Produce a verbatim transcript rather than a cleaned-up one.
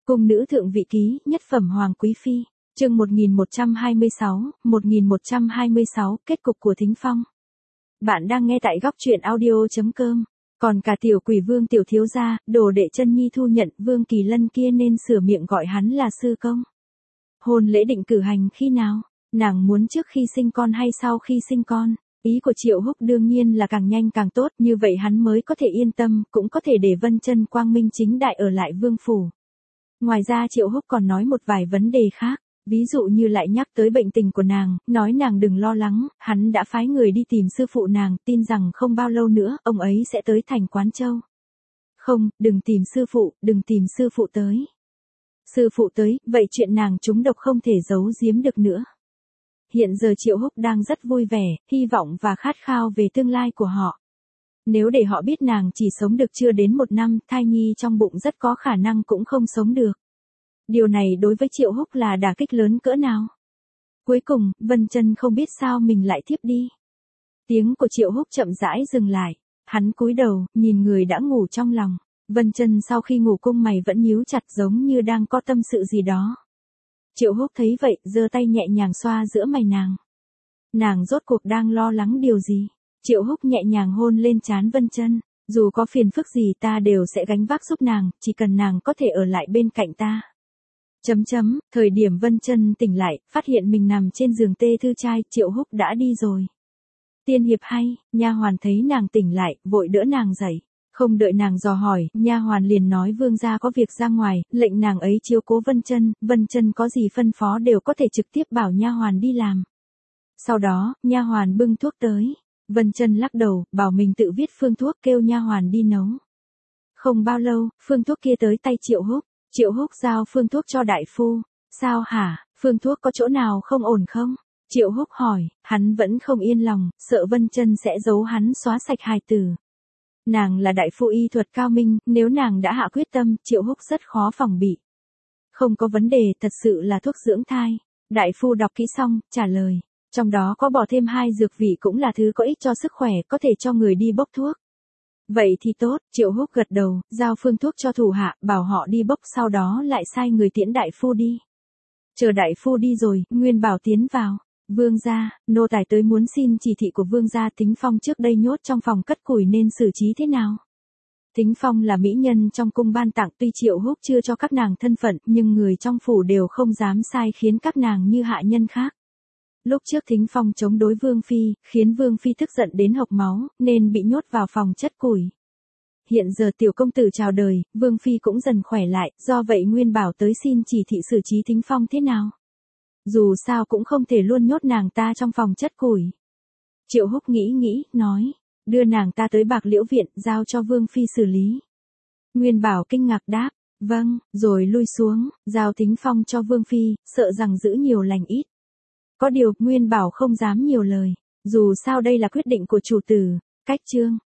Cung nữ thượng vị ký, nhất phẩm hoàng quý phi, chương một nghìn một trăm hai mươi sáu, một nghìn một trăm hai mươi sáu, kết cục của Thính Phong. Bạn đang nghe tại góc truyện audio chấm com. Còn cả tiểu quỷ Vương tiểu thiếu gia, đồ đệ chân nhi thu nhận Vương Kỳ Lân kia nên sửa miệng gọi hắn là sư công. Hôn lễ định cử hành khi nào? Nàng muốn trước khi sinh con hay sau khi sinh con? Ý của Triệu Húc đương nhiên là càng nhanh càng tốt, như vậy hắn mới có thể yên tâm, cũng có thể để Vân Chân quang minh chính đại ở lại vương phủ. Ngoài ra Triệu Húc còn nói một vài vấn đề khác, ví dụ như lại nhắc tới bệnh tình của nàng, nói nàng đừng lo lắng, hắn đã phái người đi tìm sư phụ nàng, tin rằng không bao lâu nữa, ông ấy sẽ tới thành Quán Châu. Không, đừng tìm sư phụ, đừng tìm sư phụ tới. Sư phụ tới, vậy chuyện nàng trúng độc không thể giấu giếm được nữa. Hiện giờ Triệu Húc đang rất vui vẻ, hy vọng và khát khao về tương lai của họ. Nếu để họ biết nàng chỉ sống được chưa đến một năm, thai nhi trong bụng rất có khả năng cũng không sống được. Điều này đối với Triệu Húc là đả kích lớn cỡ nào. Cuối cùng, Vân Chân không biết sao mình lại thiếp đi. Tiếng của Triệu Húc chậm rãi dừng lại. Hắn cúi đầu, nhìn người đã ngủ trong lòng. Vân Chân sau khi ngủ cung mày vẫn nhíu chặt giống như đang có tâm sự gì đó. Triệu Húc thấy vậy, giơ tay nhẹ nhàng xoa giữa mày nàng. Nàng rốt cuộc đang lo lắng điều gì? Triệu Húc nhẹ nhàng hôn lên trán Vân Chân. Dù có phiền phức gì ta đều sẽ gánh vác giúp nàng, chỉ cần nàng có thể ở lại bên cạnh ta. Chấm chấm, thời điểm Vân Chân tỉnh lại, phát hiện mình nằm trên giường tê thư trai, Triệu Húc đã đi rồi. Tiên hiệp hay, nha hoàn thấy nàng tỉnh lại, vội đỡ nàng dậy. Không đợi nàng dò hỏi, nha hoàn liền nói vương gia có việc ra ngoài, lệnh nàng ấy chiếu cố Vân Chân, Vân Chân có gì phân phó đều có thể trực tiếp bảo nha hoàn đi làm. Sau đó, nha hoàn bưng thuốc tới. Vân Chân lắc đầu, bảo mình tự viết phương thuốc, kêu nha hoàn đi nấu. Không bao lâu, phương thuốc kia tới tay Triệu Húc. Triệu Húc giao phương thuốc cho đại phu. Sao hả, phương thuốc có chỗ nào không ổn không? Triệu Húc hỏi, hắn vẫn không yên lòng, sợ Vân Chân sẽ giấu hắn xóa sạch hài tử. Nàng là đại phu y thuật cao minh, nếu nàng đã hạ quyết tâm, Triệu Húc rất khó phòng bị. Không có vấn đề, thật sự là thuốc dưỡng thai. Đại phu đọc kỹ xong, trả lời. Trong đó có bỏ thêm hai dược vị cũng là thứ có ích cho sức khỏe, có thể cho người đi bốc thuốc. Vậy thì tốt, Triệu Húc gật đầu, giao phương thuốc cho thủ hạ, bảo họ đi bốc, sau đó lại sai người tiễn đại phu đi. Chờ đại phu đi rồi, Nguyên Bảo tiến vào. Vương gia, nô tài tới muốn xin chỉ thị của vương gia. Thính Phong trước đây nhốt trong phòng cất củi nên xử trí thế nào? Thính Phong là mỹ nhân trong cung ban tặng, tuy Triệu Húc chưa cho các nàng thân phận, nhưng người trong phủ đều không dám sai khiến các nàng như hạ nhân khác. Lúc trước Thính Phong chống đối Vương Phi, khiến Vương Phi tức giận đến hộc máu, nên bị nhốt vào phòng chất củi. Hiện giờ tiểu công tử chào đời, Vương Phi cũng dần khỏe lại, do vậy Nguyên Bảo tới xin chỉ thị xử trí Thính Phong thế nào. Dù sao cũng không thể luôn nhốt nàng ta trong phòng chất củi. Triệu Húc nghĩ nghĩ, nói, đưa nàng ta tới Bạc Liễu Viện, giao cho Vương Phi xử lý. Nguyên Bảo kinh ngạc đáp, vâng, rồi lui xuống, giao Thính Phong cho Vương Phi, sợ rằng giữ nhiều lành ít. Có điều, Nguyên Bảo không dám nhiều lời, dù sao đây là quyết định của chủ tử. Cách chương